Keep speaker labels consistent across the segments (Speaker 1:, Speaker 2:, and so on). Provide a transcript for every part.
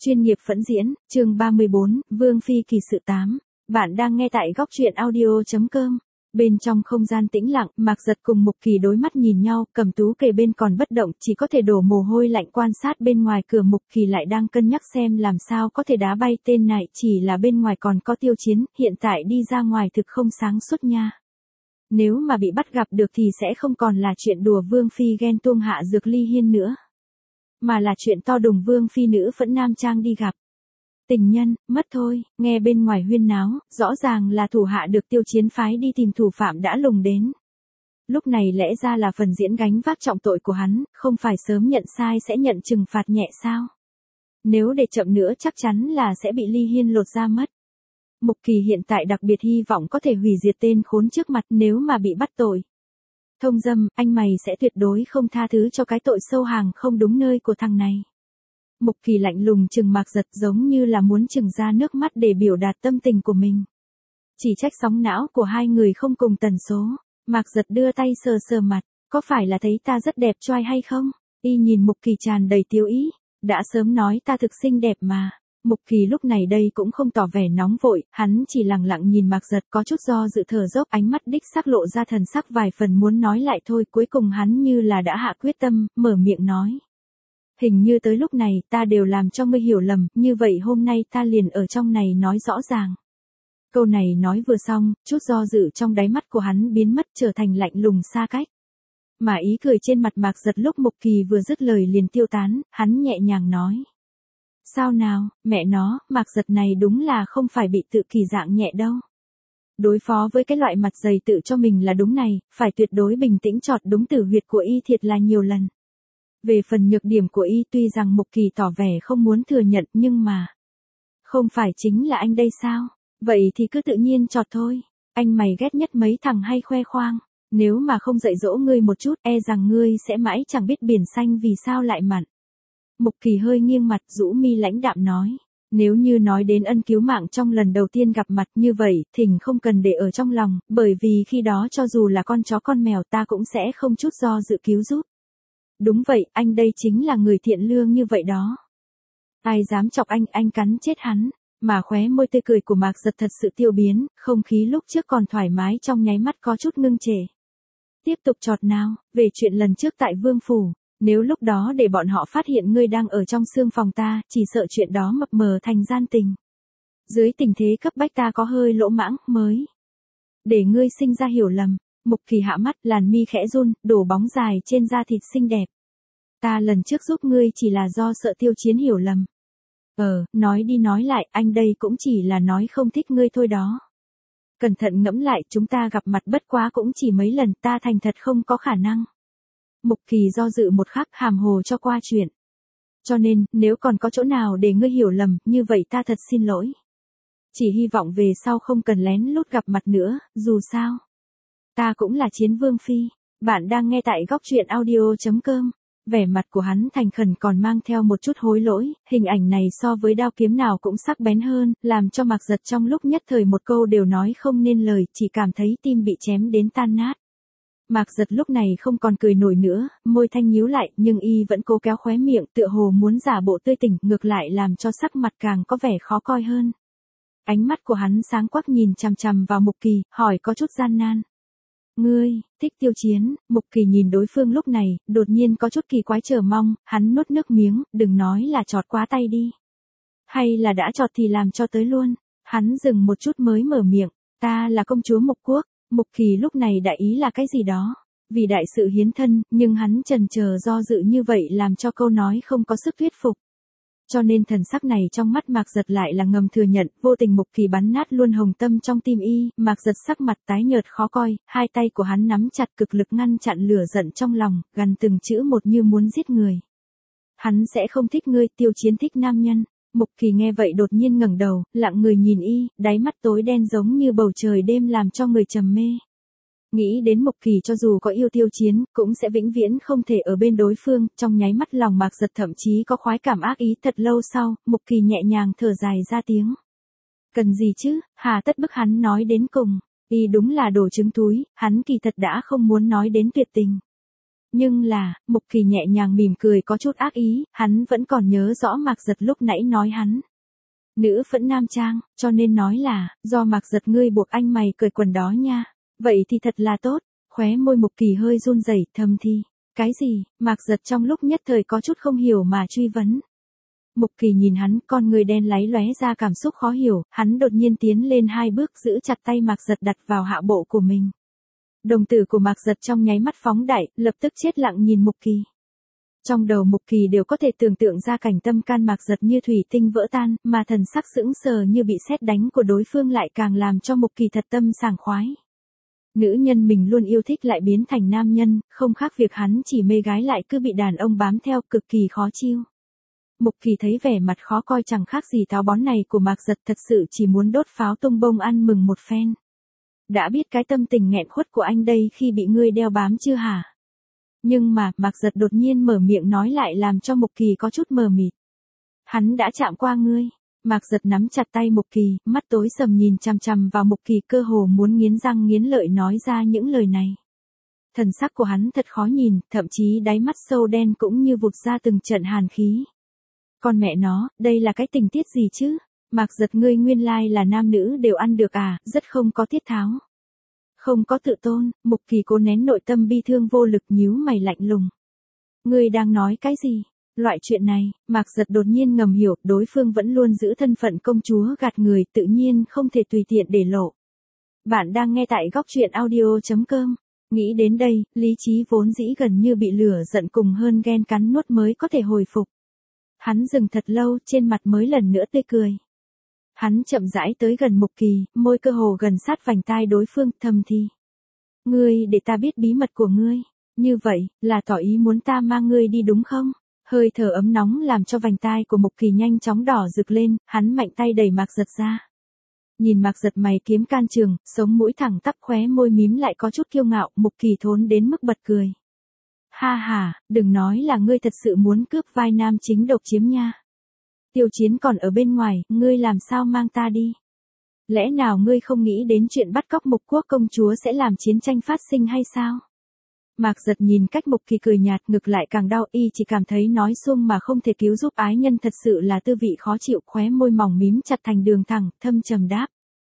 Speaker 1: Chuyên nghiệp phẫn diễn, chương 34, Vương Phi kỳ sự 8. Bạn đang nghe tại góc truyện audio.com. Bên trong không gian tĩnh lặng, Mạc Giật cùng Mục Kỳ đối mắt nhìn nhau, Cẩm Tú kề bên còn bất động, chỉ có thể đổ mồ hôi lạnh quan sát bên ngoài cửa. Mục Kỳ lại đang cân nhắc xem làm sao có thể đá bay tên này, chỉ là bên ngoài còn có Tiêu Chiến, hiện tại đi ra ngoài thực không sáng suốt nha. Nếu mà bị bắt gặp được thì sẽ không còn là chuyện đùa Vương Phi ghen tuông hạ dược ly hiên nữa, mà là chuyện to đùng Vương Phi nữ phẫn nam trang đi gặp tình nhân, mất thôi. Nghe bên ngoài huyên náo, rõ ràng là thủ hạ được Tiêu Chiến phái đi tìm thủ phạm đã lùng đến. Lúc này lẽ ra là phần diễn gánh vác trọng tội của hắn, không phải sớm nhận sai sẽ nhận trừng phạt nhẹ sao? Nếu để chậm nữa chắc chắn là sẽ bị Ly Hiên lột da mất. Mục Kỳ hiện tại đặc biệt hy vọng có thể hủy diệt tên khốn trước mặt, nếu mà bị bắt tội thông dâm, anh mày sẽ tuyệt đối không tha thứ cho cái tội sâu hàng không đúng nơi của thằng này. Mục Kỳ lạnh lùng trừng Mạc Giật, giống như là muốn trừng ra nước mắt để biểu đạt tâm tình của mình. Chỉ trách sóng não của hai người không cùng tần số. Mạc Giật đưa tay sờ sờ mặt, có phải là thấy ta rất đẹp trai hay không? Y nhìn Mục Kỳ tràn đầy tiêu ý, đã sớm nói ta thực xinh đẹp mà. Mục Kỳ lúc này đây cũng không tỏ vẻ nóng vội, hắn chỉ lặng lặng nhìn Mạc Giật, có chút do dự thở dốc, ánh mắt đích xác lộ ra thần sắc vài phần muốn nói lại thôi. Cuối cùng hắn như là đã hạ quyết tâm, mở miệng nói. Hình như tới lúc này ta đều làm cho ngươi hiểu lầm, như vậy hôm nay ta liền ở trong này nói rõ ràng. Câu này nói vừa xong, chút do dự trong đáy mắt của hắn biến mất, trở thành lạnh lùng xa cách. Mà ý cười trên mặt Mạc Giật lúc Mục Kỳ vừa dứt lời liền tiêu tán, hắn nhẹ nhàng nói. Sao nào, mẹ nó, Mạc Giật này đúng là không phải bị tự kỳ dạng nhẹ đâu. Đối phó với cái loại mặt dày tự cho mình là đúng này, phải tuyệt đối bình tĩnh chọt đúng tử huyệt của y thiệt là nhiều lần. Về phần nhược điểm của y tuy rằng Mục Kỳ tỏ vẻ không muốn thừa nhận nhưng mà. Không phải chính là anh đây sao? Vậy thì cứ tự nhiên chọt thôi. Anh mày ghét nhất mấy thằng hay khoe khoang. Nếu mà không dạy dỗ ngươi một chút e rằng ngươi sẽ mãi chẳng biết biển xanh vì sao lại mặn. Mục Kỳ hơi nghiêng mặt rũ mi lãnh đạm nói. Nếu như nói đến ân cứu mạng trong lần đầu tiên gặp mặt như vậy, thỉnh không cần để ở trong lòng, bởi vì khi đó cho dù là con chó con mèo ta cũng sẽ không chút do dự cứu giúp. Đúng vậy, anh đây chính là người thiện lương như vậy đó. Ai dám chọc anh cắn chết hắn. Mà khóe môi tươi cười của Mạc Giật thật sự tiêu biến, không khí lúc trước còn thoải mái trong nháy mắt có chút ngưng trệ. Tiếp tục chọt nào, về chuyện lần trước tại Vương Phủ. Nếu lúc đó để bọn họ phát hiện ngươi đang ở trong xương phòng ta, chỉ sợ chuyện đó mập mờ thành gian tình. Dưới tình thế cấp bách ta có hơi lỗ mãng, mới để ngươi sinh ra hiểu lầm. Mục Kỳ hạ mắt, làn mi khẽ run, đổ bóng dài trên da thịt xinh đẹp. Ta lần trước giúp ngươi chỉ là do sợ Tiêu Chiến hiểu lầm. Nói đi nói lại, anh đây cũng chỉ là nói không thích ngươi thôi đó. Cẩn thận ngẫm lại, chúng ta gặp mặt bất quá cũng chỉ mấy lần, ta thành thật không có khả năng. Mục Kỳ do dự một khắc, hàm hồ cho qua chuyện. Cho nên, nếu còn có chỗ nào để ngươi hiểu lầm, như vậy ta thật xin lỗi. Chỉ hy vọng về sau không cần lén lút gặp mặt nữa, dù sao. Ta cũng là Chiến Vương Phi. Bạn đang nghe tại góc truyện audio.com. Vẻ mặt của hắn thành khẩn còn mang theo một chút hối lỗi, hình ảnh này so với đao kiếm nào cũng sắc bén hơn, làm cho Mạc Giật trong lúc nhất thời một câu đều nói không nên lời, chỉ cảm thấy tim bị chém đến tan nát. Mạc Giật lúc này không còn cười nổi nữa, môi thanh nhíu lại, nhưng y vẫn cố kéo khóe miệng, tựa hồ muốn giả bộ tươi tỉnh, ngược lại làm cho sắc mặt càng có vẻ khó coi hơn. Ánh mắt của hắn sáng quắc nhìn chằm chằm vào Mục Kỳ, hỏi có chút gian nan. Ngươi, thích Tiêu Chiến? Mục Kỳ nhìn đối phương lúc này, đột nhiên có chút kỳ quái chờ mong, hắn nuốt nước miếng, đừng nói là chọt quá tay đi. Hay là đã chọt thì làm cho tới luôn. Hắn dừng một chút mới mở miệng, ta là công chúa Mục Quốc. Mục Kỳ lúc này đại ý là cái gì đó. Vì đại sự hiến thân, nhưng hắn chần chờ do dự như vậy làm cho câu nói không có sức thuyết phục. Cho nên thần sắc này trong mắt Mạc Giật lại là ngầm thừa nhận, vô tình Mục Kỳ bắn nát luôn hồng tâm trong tim y. Mạc Giật sắc mặt tái nhợt khó coi, hai tay của hắn nắm chặt cực lực ngăn chặn lửa giận trong lòng, gằn từng chữ một như muốn giết người. Hắn sẽ không thích ngươi, Tiêu Chiến thích nam nhân. Mục Kỳ nghe vậy đột nhiên ngẩng đầu, lặng người nhìn y, đáy mắt tối đen giống như bầu trời đêm làm cho người trầm mê. Nghĩ đến Mục Kỳ cho dù có yêu Tiêu Chiến, cũng sẽ vĩnh viễn không thể ở bên đối phương, trong nháy mắt lòng Mạc Giật thậm chí có khoái cảm ác ý. Thật lâu sau, Mục Kỳ nhẹ nhàng thở dài ra tiếng. Cần gì chứ, hà tất bức hắn nói đến cùng, y đúng là đồ trứng túi, hắn kỳ thật đã không muốn nói đến tuyệt tình. Nhưng là, Mục Kỳ nhẹ nhàng mỉm cười có chút ác ý, hắn vẫn còn nhớ rõ Mạc Giật lúc nãy nói hắn. Nữ phẫn nam trang, cho nên nói là, do Mạc Giật ngươi buộc anh mày cởi quần đó nha. Vậy thì thật là tốt, khóe môi Mục Kỳ hơi run rẩy thầm thì. Cái gì, Mạc Giật trong lúc nhất thời có chút không hiểu mà truy vấn. Mục Kỳ nhìn hắn, con người đen láy lóe ra cảm xúc khó hiểu, hắn đột nhiên tiến lên 2 bước giữ chặt tay Mạc Giật đặt vào hạ bộ của mình. Đồng tử của Mạc Giật trong nháy mắt phóng đại, lập tức chết lặng nhìn Mục Kỳ. Trong đầu Mục Kỳ đều có thể tưởng tượng ra cảnh tâm can Mạc Giật như thủy tinh vỡ tan, mà thần sắc sững sờ như bị sét đánh của đối phương lại càng làm cho Mục Kỳ thật tâm sảng khoái. Nữ nhân mình luôn yêu thích lại biến thành nam nhân, không khác việc hắn chỉ mê gái lại cứ bị đàn ông bám theo, cực kỳ khó chịu. Mục Kỳ thấy vẻ mặt khó coi chẳng khác gì táo bón này của Mạc Giật, thật sự chỉ muốn đốt pháo tung bông ăn mừng một phen. Đã biết cái tâm tình nghẹn khuất của anh đây khi bị ngươi đeo bám chưa hả? Nhưng mà, Mạc Giật đột nhiên mở miệng nói lại làm cho Mục Kỳ có chút mờ mịt. Hắn đã chạm qua ngươi. Mạc Giật nắm chặt tay Mục Kỳ, mắt tối sầm nhìn chằm chằm vào Mục Kỳ, cơ hồ muốn nghiến răng nghiến lợi nói ra những lời này. Thần sắc của hắn thật khó nhìn, thậm chí đáy mắt sâu đen cũng như vụt ra từng trận hàn khí. Con mẹ nó, đây là cái tình tiết gì chứ? Mạc Giật ngươi nguyên lai là nam nữ đều ăn được à, rất không có tiết tháo. Không có tự tôn, Mục Kỳ cố nén nội tâm bi thương vô lực nhíu mày lạnh lùng. Ngươi đang nói cái gì? Loại chuyện này, Mạc Giật đột nhiên ngầm hiểu, đối phương vẫn luôn giữ thân phận công chúa gạt người, tự nhiên không thể tùy tiện để lộ. Bạn đang nghe tại góc truyện audio.com. Nghĩ đến đây, lý trí vốn dĩ gần như bị lửa giận cùng hơn ghen cắn nuốt mới có thể hồi phục. Hắn dừng thật lâu, trên mặt mới lần nữa tươi cười. Hắn chậm rãi tới gần Mục Kỳ, môi cơ hồ gần sát vành tai đối phương, thầm thì. Ngươi để ta biết bí mật của ngươi. Như vậy, là tỏ ý muốn ta mang ngươi đi đúng không? Hơi thở ấm nóng làm cho vành tai của Mục Kỳ nhanh chóng đỏ rực lên, hắn mạnh tay đẩy Mạc Giật ra. Nhìn Mạc Giật mày kiếm can trường, sống mũi thẳng tắp, khóe môi mím lại có chút kiêu ngạo, Mục Kỳ thốn đến mức bật cười. Ha ha, đừng nói là ngươi thật sự muốn cướp vai nam chính độc chiếm nha. Tiêu Chiến còn ở bên ngoài, ngươi làm sao mang ta đi? Lẽ nào ngươi không nghĩ đến chuyện bắt cóc Mục Quốc công chúa sẽ làm chiến tranh phát sinh hay sao? Mạc Giật nhìn cách Mục Kỳ cười nhạt, ngực lại càng đau, y chỉ cảm thấy nói xuông mà không thể cứu giúp ái nhân thật sự là tư vị khó chịu, khóe môi mỏng mím chặt thành đường thẳng, thâm trầm đáp.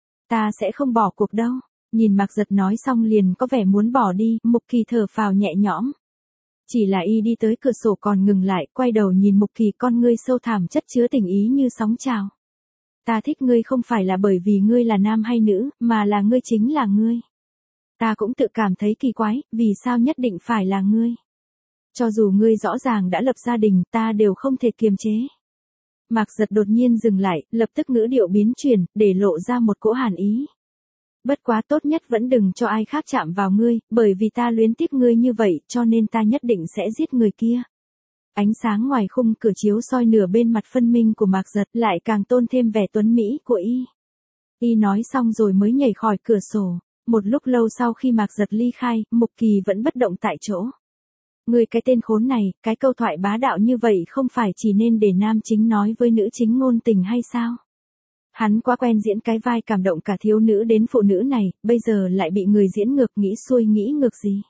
Speaker 1: Ta sẽ không bỏ cuộc đâu. Nhìn Mạc Giật nói xong liền có vẻ muốn bỏ đi, Mục Kỳ thở phào nhẹ nhõm. Chỉ là y đi tới cửa sổ còn ngừng lại, quay đầu nhìn Mục Kỳ, con ngươi sâu thẳm chất chứa tình ý như sóng trào. Ta thích ngươi không phải là bởi vì ngươi là nam hay nữ, mà là ngươi chính là ngươi. Ta cũng tự cảm thấy kỳ quái, vì sao nhất định phải là ngươi. Cho dù ngươi rõ ràng đã lập gia đình, ta đều không thể kiềm chế. Mạc Giật đột nhiên dừng lại, lập tức ngữ điệu biến chuyển, để lộ ra một cỗ hàn ý. Bất quá tốt nhất vẫn đừng cho ai khác chạm vào ngươi, bởi vì ta luyến tiếc ngươi như vậy, cho nên ta nhất định sẽ giết người kia. Ánh sáng ngoài khung cửa chiếu soi nửa bên mặt phân minh của Mạc Giật, lại càng tôn thêm vẻ tuấn mỹ của y. Y nói xong rồi mới nhảy khỏi cửa sổ. Một lúc lâu sau khi Mạc Giật ly khai, Mục Kỳ vẫn bất động tại chỗ. Ngươi cái tên khốn này, cái câu thoại bá đạo như vậy không phải chỉ nên để nam chính nói với nữ chính ngôn tình hay sao? Hắn quá quen diễn cái vai cảm động cả thiếu nữ đến phụ nữ này, bây giờ lại bị người diễn ngược, nghĩ xuôi nghĩ ngược gì.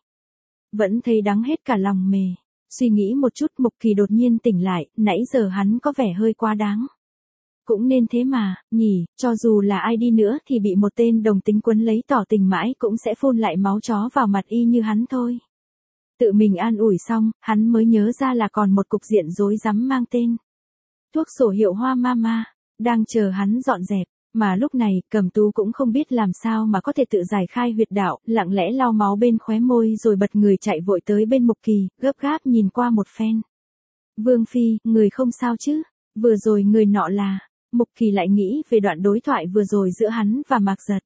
Speaker 1: Vẫn thấy đắng hết cả lòng mề. Suy nghĩ một chút, Mục Kỳ đột nhiên tỉnh lại, nãy giờ hắn có vẻ hơi quá đáng. Cũng nên thế mà, nhỉ, cho dù là ai đi nữa thì bị một tên đồng tính quấn lấy tỏ tình mãi cũng sẽ phun lại máu chó vào mặt y như hắn thôi. Tự mình an ủi xong, hắn mới nhớ ra là còn một cục diện rối rắm mang tên. Thuốc sổ hiệu Hoa Mama, đang chờ hắn dọn dẹp, mà lúc này, Cẩm Tú cũng không biết làm sao mà có thể tự giải khai huyệt đạo, lặng lẽ lau máu bên khóe môi rồi bật người chạy vội tới bên Mục Kỳ, gấp gáp nhìn qua một phen. Vương Phi, người không sao chứ? Vừa rồi người nọ là... Mục Kỳ lại nghĩ về đoạn đối thoại vừa rồi giữa hắn và Mạc Giật.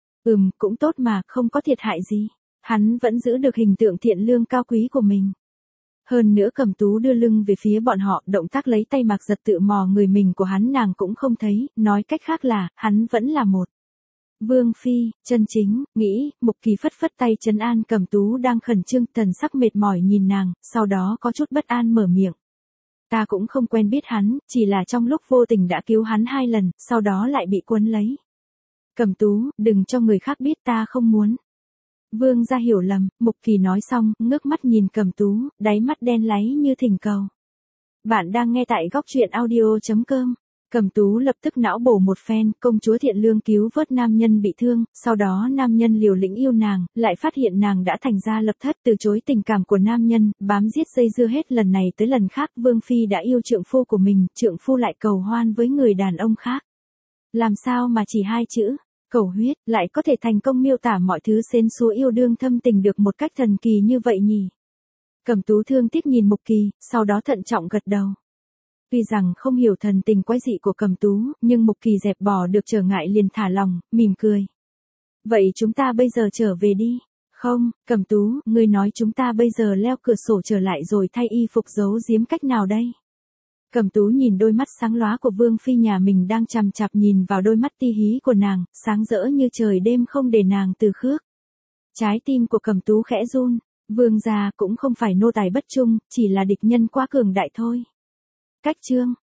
Speaker 1: Cũng tốt mà, không có thiệt hại gì. Hắn vẫn giữ được hình tượng thiện lương cao quý của mình. Hơn nữa Cẩm Tú đưa lưng về phía bọn họ, động tác lấy tay Mạc Giật tự mò người mình của hắn nàng cũng không thấy, nói cách khác là, hắn vẫn là một. Vương Phi, chân chính, nghĩ, Mục Kỳ phất phất tay trấn an Cẩm Tú đang khẩn trương, thần sắc mệt mỏi nhìn nàng, sau đó có chút bất an mở miệng. Ta cũng không quen biết hắn, chỉ là trong lúc vô tình đã cứu hắn 2 lần, sau đó lại bị cuốn lấy. Cẩm Tú, đừng cho người khác biết, ta không muốn. Vương gia hiểu lầm, Mục Kỳ nói xong, ngước mắt nhìn Cẩm Tú, đáy mắt đen láy như thỉnh cầu. Bạn đang nghe tại góc truyện audio.com. Cẩm Tú lập tức não bổ một phen, công chúa thiện lương cứu vớt nam nhân bị thương, sau đó nam nhân liều lĩnh yêu nàng, lại phát hiện nàng đã thành ra lập thất từ chối tình cảm của nam nhân, bám giết dây dưa hết lần này tới lần khác. Vương phi đã yêu trượng phu của mình, trượng phu lại cầu hoan với người đàn ông khác. Làm sao mà chỉ hai chữ cầu huyết lại có thể thành công miêu tả mọi thứ xến xúa yêu đương thâm tình được một cách thần kỳ như vậy nhỉ? Cẩm Tú thương tiếc nhìn Mục Kỳ, sau đó thận trọng gật đầu. Tuy rằng không hiểu thần tình quái dị của Cẩm Tú, nhưng Mục Kỳ dẹp bỏ được trở ngại liền thả lòng, mỉm cười. Vậy chúng ta bây giờ trở về đi. Không, Cẩm Tú, ngươi nói chúng ta bây giờ leo cửa sổ trở lại rồi thay y phục giấu giếm cách nào đây? Cẩm Tú nhìn đôi mắt sáng lóa của Vương phi nhà mình đang chằm chằm nhìn vào đôi mắt ti hí của nàng, sáng rỡ như trời đêm không để nàng từ khước. Trái tim của Cẩm Tú khẽ run, Vương gia cũng không phải nô tài bất trung, chỉ là địch nhân quá cường đại thôi. Cách chương